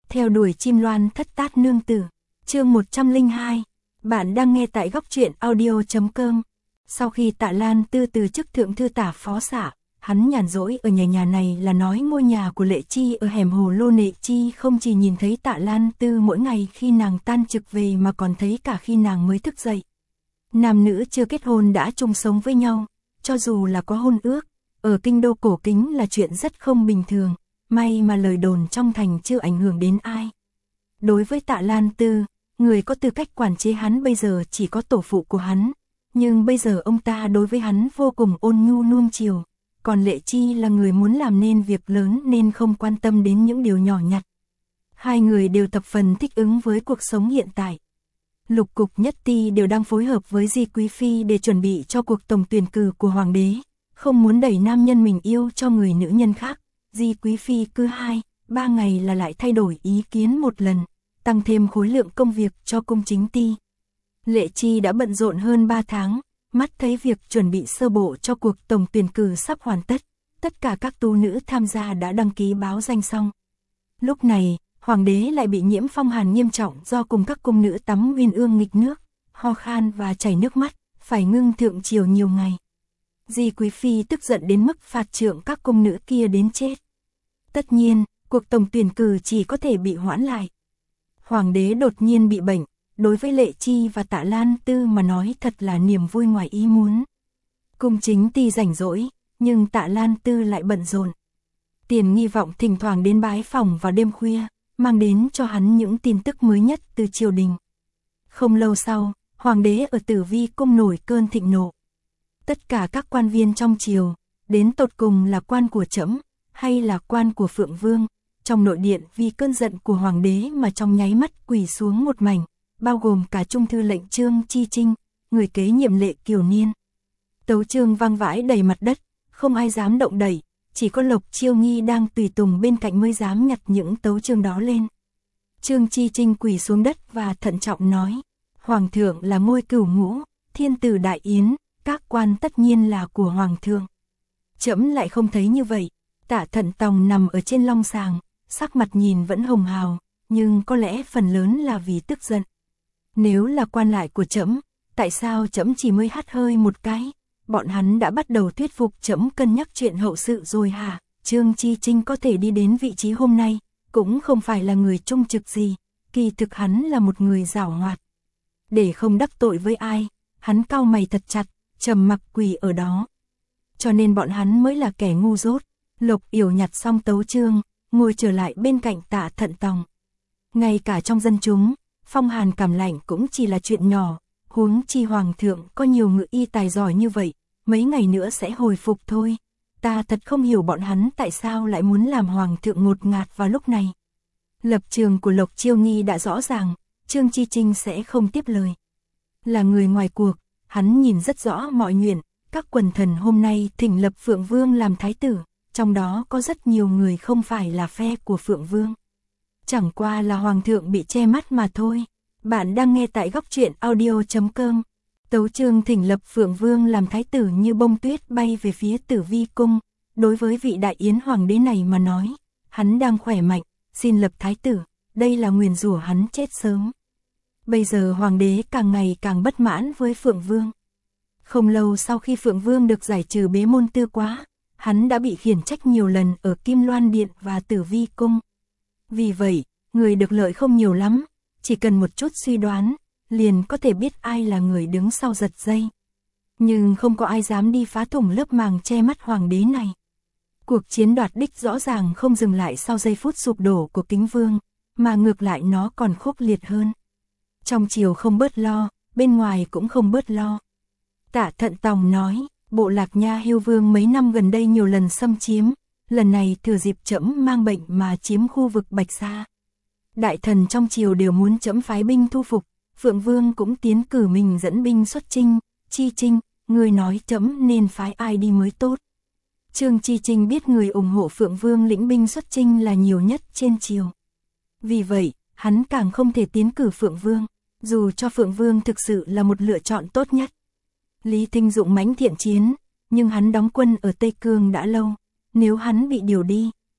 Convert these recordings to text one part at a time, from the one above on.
Theo đuổi chim loan thất tát nương tử. Chương 102. Bạn đang nghe tại góc truyện audio.com. Sau khi Tạ Lan Tư từ chức thượng thư tả phó xã, hắn nhàn rỗi ở nhà này là nói ngôi nhà của Lệ Chi ở hẻm Hồ Lô. Lệ Chi không chỉ nhìn thấy Tạ Lan Tư mỗi ngày khi nàng tan trực về mà còn thấy cả khi nàng mới thức dậy. Nam nữ chưa kết hôn đã chung sống với nhau, cho dù là có hôn ước, ở kinh đô cổ kính là chuyện rất không bình thường, may mà lời đồn trong thành chưa ảnh hưởng đến ai. Đối với Tạ Lan Tư, người có tư cách quản chế hắn bây giờ chỉ có tổ phụ của hắn, nhưng bây giờ ông ta đối với hắn vô cùng ôn nhu nuông chiều, còn Lệ Chi là người muốn làm nên việc lớn nên không quan tâm đến những điều nhỏ nhặt. Hai người đều thập phần thích ứng với cuộc sống hiện tại. Lục Cục Nhất Ti đều đang phối hợp với Di Quý Phi để chuẩn bị cho cuộc tổng tuyển cử của Hoàng đế, không muốn đẩy nam nhân mình yêu cho người nữ nhân khác. Di Quý Phi cứ 2-3 ngày là lại thay đổi ý kiến một lần, tăng thêm khối lượng công việc cho cung chính ti. Lệ Chi đã bận rộn hơn 3 tháng, mắt thấy việc chuẩn bị sơ bộ cho cuộc tổng tuyển cử sắp hoàn tất, tất cả các tú nữ tham gia đã đăng ký báo danh xong. Lúc này, Hoàng đế lại bị nhiễm phong hàn nghiêm trọng do cùng các cung nữ tắm uyên ương nghịch nước, ho khan và chảy nước mắt, phải ngưng thượng triều nhiều ngày. Di Quý Phi tức giận đến mức phạt trượng các cung nữ kia đến chết. Tất nhiên, cuộc tổng tuyển cử chỉ có thể bị hoãn lại. Hoàng đế đột nhiên bị bệnh, đối với Lệ Chi và Tạ Lan Tư mà nói thật là niềm vui ngoài ý muốn. Cung chính ti rảnh rỗi, nhưng Tạ Lan Tư lại bận rộn. Tiền Nghi Vọng thỉnh thoảng đến bái phòng vào đêm khuya, mang đến cho hắn những tin tức mới nhất từ triều đình. Không lâu sau, Hoàng đế ở Tử Vi cung nổi cơn thịnh nộ. Tất cả các quan viên trong triều, đến tột cùng là quan của trẫm hay là quan của Phượng Vương, trong nội điện vì cơn giận của Hoàng đế mà trong nháy mắt quỳ xuống một mảnh, bao gồm cả trung thư lệnh Trương Chi Trinh, người kế nhiệm Lệ Kiều Niên. Tấu chương vang vãi đầy mặt đất, không ai dám động đậy, chỉ có Lộc Chiêu Nghi đang tùy tùng bên cạnh mới dám nhặt những tấu chương đó lên. Trương Chi Trinh quỳ xuống đất và thận trọng nói, Hoàng thượng là ngôi cửu ngũ, thiên tử đại yến, các quan tất nhiên là của Hoàng thượng. Trẫm lại không thấy như vậy. Tạ Thận Tòng nằm ở trên long sàng, sắc mặt nhìn vẫn hồng hào, nhưng có lẽ phần lớn là vì tức giận. Nếu là quan lại của trẫm, tại sao trẫm chỉ mới hắt hơi một cái? Bọn hắn đã bắt đầu thuyết phục trẫm cân nhắc chuyện hậu sự rồi hả? Trương Chi Trinh có thể đi đến vị trí hôm nay, cũng không phải là người trung trực gì, kỳ thực hắn là một người giảo hoạt. Để không đắc tội với ai, hắn cau mày thật chặt, trầm mặc quỳ ở đó. Cho nên bọn hắn mới là kẻ ngu dốt. Lộc Yểu nhặt xong tấu chương, ngồi trở lại bên cạnh Tạ Thận Tòng. Ngay cả trong dân chúng, phong hàn cảm lạnh cũng chỉ là chuyện nhỏ, huống chi Hoàng thượng có nhiều ngự y tài giỏi như vậy, mấy ngày nữa sẽ hồi phục thôi. Ta thật không hiểu bọn hắn tại sao lại muốn làm Hoàng thượng ngột ngạt vào lúc này. Lập trường của Lộc Chiêu Nghi đã rõ ràng, Trương Chi Trinh sẽ không tiếp lời. Là người ngoài cuộc, hắn nhìn rất rõ mọi chuyện, các quần thần hôm nay thỉnh lập Phượng Vương làm thái tử, trong đó có rất nhiều người không phải là phe của Phượng Vương. Chẳng qua là Hoàng thượng bị che mắt mà thôi. Bạn đang nghe tại góc truyện audio.com. Tấu chương thỉnh lập Phượng Vương làm thái tử như bông tuyết bay về phía Tử Vi cung. Đối với vị đại yến hoàng đế này mà nói, hắn đang khỏe mạnh, xin lập thái tử, đây là nguyền rủa hắn chết sớm. Bây giờ hoàng đế càng ngày càng bất mãn với Phượng Vương. Không lâu sau khi Phượng Vương được giải trừ bế môn tư quá, hắn đã bị khiển trách nhiều lần ở Kim Loan Điện và Tử Vi cung. Vì vậy, người được lợi không nhiều lắm, chỉ cần một chút suy đoán, liền có thể biết ai là người đứng sau giật dây. Nhưng không có ai dám đi phá thủng lớp màng che mắt hoàng đế này. Cuộc chiến đoạt đích rõ ràng không dừng lại sau giây phút sụp đổ của Kính Vương, mà ngược lại nó còn khốc liệt hơn. Trong triều không bớt lo, bên ngoài cũng không bớt lo. Tạ Thận Tòng nói, bộ Lạc Nha Hưu Vương mấy năm gần đây nhiều lần xâm chiếm, lần này thừa dịp trẫm mang bệnh mà chiếm khu vực Bạch Sa. Đại thần trong triều đều muốn trẫm phái binh thu phục, Phượng Vương cũng tiến cử mình dẫn binh xuất chinh. Chi Trinh, người nói trẫm nên phái ai đi mới tốt? Trương Chi Trinh biết người ủng hộ Phượng Vương lĩnh binh xuất chinh là nhiều nhất trên triều. Vì vậy, hắn càng không thể tiến cử Phượng Vương, dù cho Phượng Vương thực sự là một lựa chọn tốt nhất. Lý Thinh dũng mãnh thiện chiến, nhưng hắn đóng quân ở Tây Cương đã lâu, nếu hắn bị điều đi,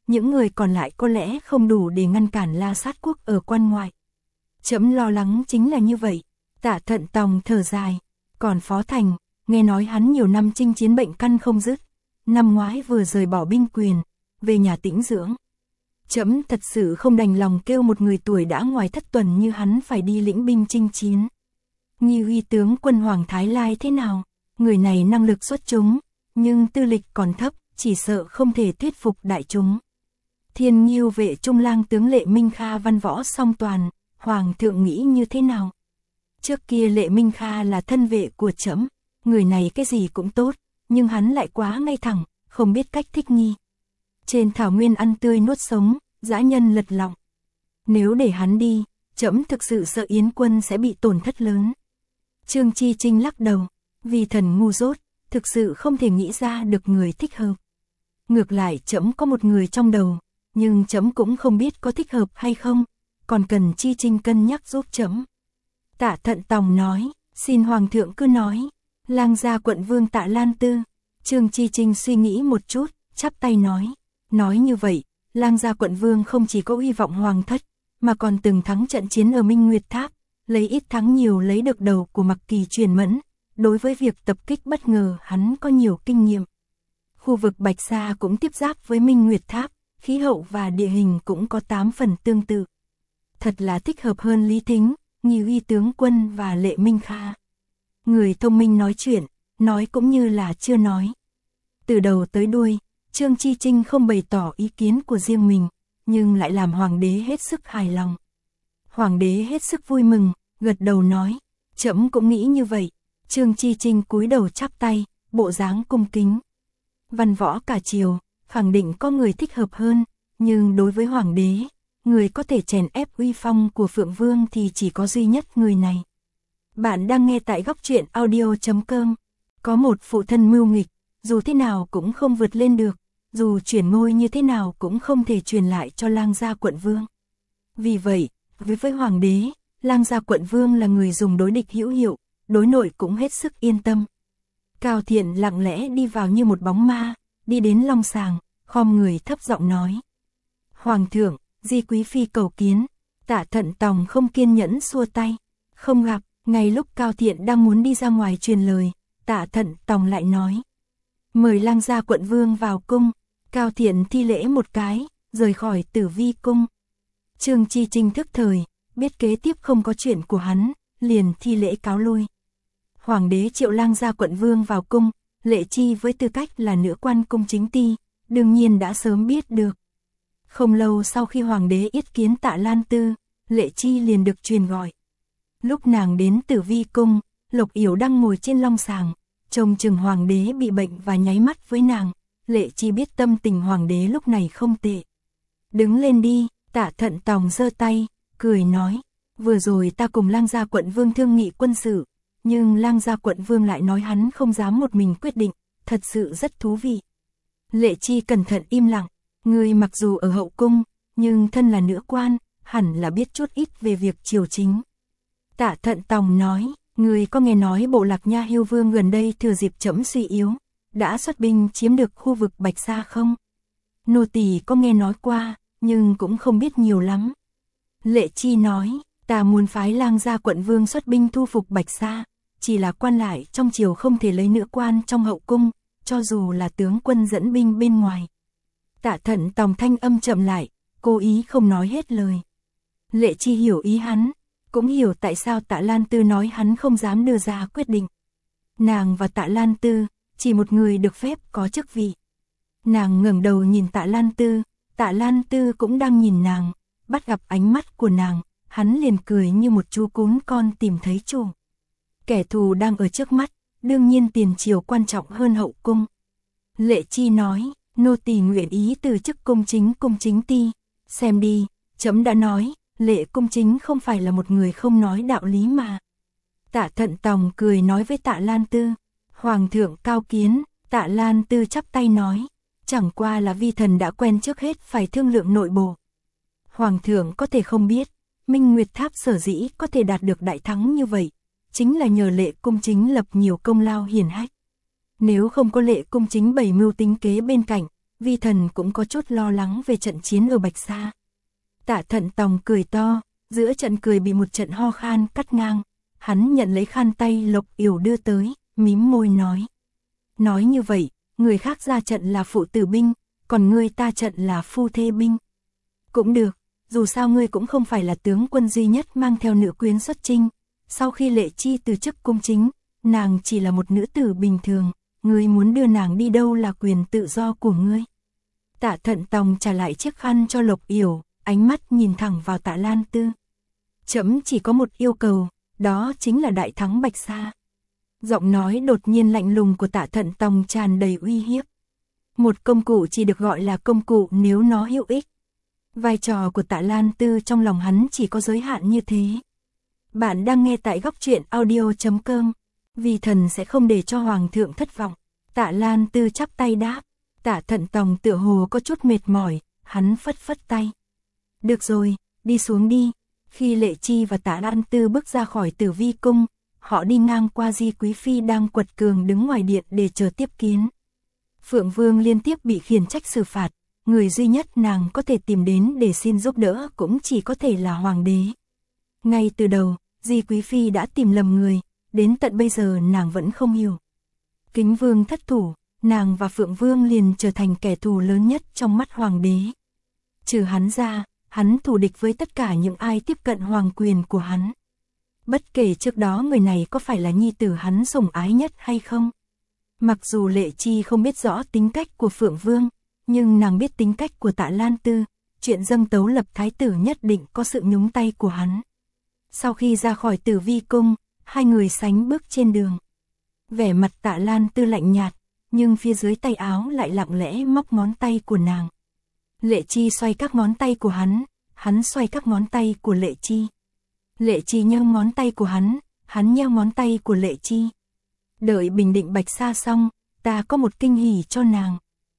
những người còn lại có lẽ không đủ để ngăn cản La Sát quốc ở quan ngoại. Trẫm lo lắng chính là như vậy. Tạ Thận Tòng thở dài. Còn Phó Thành, nghe nói hắn nhiều năm chinh chiến bệnh căn không dứt, năm ngoái vừa rời bỏ binh quyền, về nhà tĩnh dưỡng. Trẫm thật sự không đành lòng kêu một người tuổi đã ngoài thất tuần như hắn phải đi lĩnh binh chinh chiến. Nghi Uy tướng quân Hoàng Thái Lai thế nào? Người này năng lực xuất chúng, nhưng tư lịch còn thấp, chỉ sợ không thể thuyết phục đại chúng. Thiên Nghiêu vệ trung lang tướng Lệ Minh Kha văn võ song toàn, Hoàng thượng nghĩ như thế nào? Trước kia Lệ Minh Kha là thân vệ của trẫm, người này cái gì cũng tốt, nhưng hắn lại quá ngay thẳng, không biết cách thích nghi. Trên thảo nguyên ăn tươi nuốt sống, dã nhân lật lọng. Nếu để hắn đi, trẫm thực sự sợ Yến quân sẽ bị tổn thất lớn. Trương Chi Trinh lắc đầu, vì thần ngu dốt, thực sự không thể nghĩ ra được người thích hợp. Ngược lại trẫm có một người trong đầu, nhưng trẫm cũng không biết có thích hợp hay không, còn cần Chi Trinh cân nhắc giúp trẫm. Tạ Thận Tòng nói, xin Hoàng thượng cứ nói. Lang gia quận vương Tạ Lan Tư. Trương Chi Trinh suy nghĩ một chút, chắp tay nói như vậy, Lang gia quận vương không chỉ có uy vọng hoàng thất, mà còn từng thắng trận chiến ở Minh Nguyệt Tháp, lấy ít thắng nhiều lấy được đầu của Mặc Kỳ Truyền Mẫn, đối với việc tập kích bất ngờ hắn có nhiều kinh nghiệm. Khu vực Bạch Sa cũng tiếp giáp với Minh Nguyệt Tháp, khí hậu và địa hình cũng có 8 phần tương tự. Thật là thích hợp hơn Lý Thính, Nghi Uy tướng quân và Lệ Minh Kha. Người thông minh nói chuyện, nói cũng như là chưa nói. Từ đầu tới đuôi, Trương Chi Trinh không bày tỏ ý kiến của riêng mình, nhưng lại làm hoàng đế hết sức hài lòng. Hoàng đế hết sức vui mừng, gật đầu nói, trẫm cũng nghĩ như vậy. Trương Chi Trinh cúi đầu chắp tay, bộ dáng cung kính. Văn võ cả triều, khẳng định có người thích hợp hơn, nhưng đối với hoàng đế, người có thể chèn ép uy phong của Phượng Vương thì chỉ có duy nhất người này. Bạn đang nghe tại Góc Truyện Audio.com. Có một phụ thân mưu nghịch, dù thế nào cũng không vượt lên được, dù chuyển ngôi như thế nào cũng không thể truyền lại cho Lang gia quận vương. Vì vậy, với hoàng đế, Lang gia quận vương là người dùng đối địch hữu hiệu, đối nội cũng hết sức yên tâm. Cao Thiện lặng lẽ đi vào như một bóng ma, đi đến long sàng, khom người thấp giọng nói. Hoàng thượng, Di Quý Phi cầu kiến. Tạ Thận Tòng không kiên nhẫn xua tay, không gặp. Ngay lúc Cao Thiện đang muốn đi ra ngoài truyền lời, Tạ Thận Tòng lại nói. Mời Lang gia quận vương vào cung. Cao Thiện thi lễ một cái, rời khỏi Tử Vi cung. Trương Chi Trinh thức thời, biết kế tiếp không có chuyện của hắn, liền thi lễ cáo lui. Hoàng đế triệu Lang gia quận vương vào cung, Lệ Chi với tư cách là nữ quan cung chính ty, đương nhiên đã sớm biết được. Không lâu sau khi hoàng đế yết kiến Tạ Lan Tư, Lệ Chi liền được truyền gọi. Lúc nàng đến Tử Vi cung, Lộc Yểu đang ngồi trên long sàng, trông chừng hoàng đế bị bệnh và nháy mắt với nàng. Lệ Chi biết tâm tình hoàng đế lúc này không tệ. Đứng lên đi. Tạ Thận Tòng giơ tay, cười nói. Vừa rồi ta cùng Lang gia quận vương thương nghị quân sự, nhưng Lang gia quận vương lại nói hắn không dám một mình quyết định, thật sự rất thú vị. Lệ Chi cẩn thận im lặng. Người mặc dù ở hậu cung, nhưng thân là nữ quan, hẳn là biết chút ít về việc triều chính. Tạ Thận Tòng nói, người có nghe nói bộ Lạc Nha Hiêu Vương gần đây thừa dịp trẫm suy yếu, đã xuất binh chiếm được khu vực Bạch Sa không? Nô tỳ có nghe nói qua, nhưng cũng không biết nhiều lắm. Lệ Chi nói, ta muốn phái Lang gia quận vương xuất binh thu phục Bạch Sa, chỉ là quan lại trong triều không thể lấy nữ quan trong hậu cung, cho dù là tướng quân dẫn binh bên ngoài. Tạ Thận Tòng thanh âm chậm lại, cố ý không nói hết lời. Lệ Chi hiểu ý hắn, cũng hiểu tại sao Tạ Lan Tư nói hắn không dám đưa ra quyết định. Nàng và Tạ Lan Tư, chỉ một người được phép có chức vị. Nàng ngẩng đầu nhìn Tạ Lan Tư, Tạ Lan Tư cũng đang nhìn nàng, bắt gặp ánh mắt của nàng, hắn liền cười như một chú cún con tìm thấy chủ. Kẻ thù đang ở trước mắt, đương nhiên tiền triều quan trọng hơn hậu cung. Lệ Chi nói, nô tỳ nguyện ý từ chức cung chính ty. Xem đi, trẫm đã nói, Lệ cung chính không phải là một người không nói đạo lý mà. Tạ Thận Tòng cười nói với Tạ Lan Tư, Hoàng thượng cao kiến. Tạ Lan Tư chắp tay nói, chẳng qua là vi thần đã quen trước hết phải thương lượng nội bộ. Hoàng thượng có thể không biết, Minh Nguyệt Tháp sở dĩ có thể đạt được đại thắng như vậy, chính là nhờ Lệ cung chính lập nhiều công lao hiển hách. Nếu không có Lệ cung chính bày mưu tính kế bên cạnh, Vi Thần cũng có chút lo lắng về trận chiến ở Bạch Sa. Tạ Thận Tòng cười to, giữa trận cười bị một trận ho khan cắt ngang, hắn nhận lấy khăn tay Lộc Yểu đưa tới, mím môi nói. Nói như vậy, người khác ra trận là phụ tử binh, còn ngươi ta trận là phu thê binh. Cũng được, dù sao ngươi cũng không phải là tướng quân duy nhất mang theo nữ quyến xuất chinh, sau khi Lệ Chi từ chức cung chính, nàng chỉ là một nữ tử bình thường, ngươi muốn đưa nàng đi đâu là quyền tự do của ngươi. Tạ Thận Tòng trả lại chiếc khăn cho Lộc Yểu, ánh mắt nhìn thẳng vào Tạ Lan Tư. Trẫm chỉ có một yêu cầu, đó chính là đại thắng Bạch Sa. Giọng nói đột nhiên lạnh lùng của Tạ Thận Tòng tràn đầy uy hiếp. Một công cụ chỉ được gọi là công cụ nếu nó hữu ích. Vai trò của Tạ Lan Tư trong lòng hắn chỉ có giới hạn như thế. Bạn đang nghe tại góc truyện audio.com. Vi Thần sẽ không để cho Hoàng thượng thất vọng. Tạ Lan Tư chắp tay đáp. Tạ Thận Tòng tựa hồ có chút mệt mỏi, hắn phất phất tay. Được rồi, đi xuống đi. Khi Lệ Chi và Tạ Lan Tư bước ra khỏi Tử Vi cung, họ đi ngang qua Di Quý Phi đang quật cường đứng ngoài điện để chờ tiếp kiến. Phượng Vương liên tiếp bị khiển trách xử phạt, người duy nhất nàng có thể tìm đến để xin giúp đỡ cũng chỉ có thể là Hoàng đế. Ngay từ đầu, Di Quý Phi đã tìm lầm người, đến tận bây giờ nàng vẫn không hiểu. Kính Vương thất thủ, nàng và Phượng Vương liền trở thành kẻ thù lớn nhất trong mắt Hoàng đế. Trừ hắn ra, hắn thù địch với tất cả những ai tiếp cận hoàng quyền của hắn. Bất kể trước đó người này có phải là nhi tử hắn sủng ái nhất hay không. Mặc dù Lệ Chi không biết rõ tính cách của Phượng Vương, nhưng nàng biết tính cách của Tạ Lan Tư, chuyện dâng tấu lập thái tử nhất định có sự nhúng tay của hắn. Sau khi ra khỏi Tử Vi cung, hai người sánh bước trên đường. Vẻ mặt Tạ Lan Tư lạnh nhạt, nhưng phía dưới tay áo lại lặng lẽ móc ngón tay của nàng. Lệ Chi xoay các ngón tay của hắn xoay các ngón tay của Lệ Chi. Lệ Chi nheo ngón tay của hắn nheo ngón tay của Lệ Chi. Đợi bình định Bạch Sa xong, ta có một kinh hỉ cho nàng.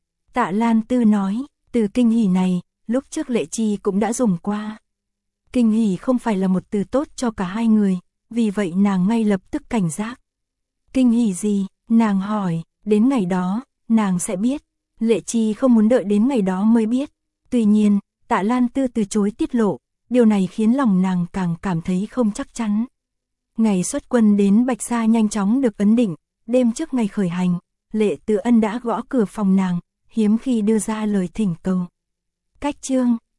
Tạ Lan Tư nói, từ kinh hỉ này, lúc trước Lệ Chi cũng đã dùng qua. Kinh hỉ không phải là một từ tốt cho cả hai người, vì vậy nàng ngay lập tức cảnh giác. Kinh hỉ gì? Nàng hỏi, đến ngày đó, nàng sẽ biết. Lệ Chi không muốn đợi đến ngày đó mới biết. Tuy nhiên, Tạ Lan Tư từ chối tiết lộ, điều này khiến lòng nàng càng cảm thấy không chắc chắn. Ngày xuất quân đến Bạch Sa nhanh chóng được ấn định, đêm trước ngày khởi hành, Lệ Tự Ân đã gõ cửa phòng nàng, hiếm khi đưa ra lời thỉnh cầu. Cách chương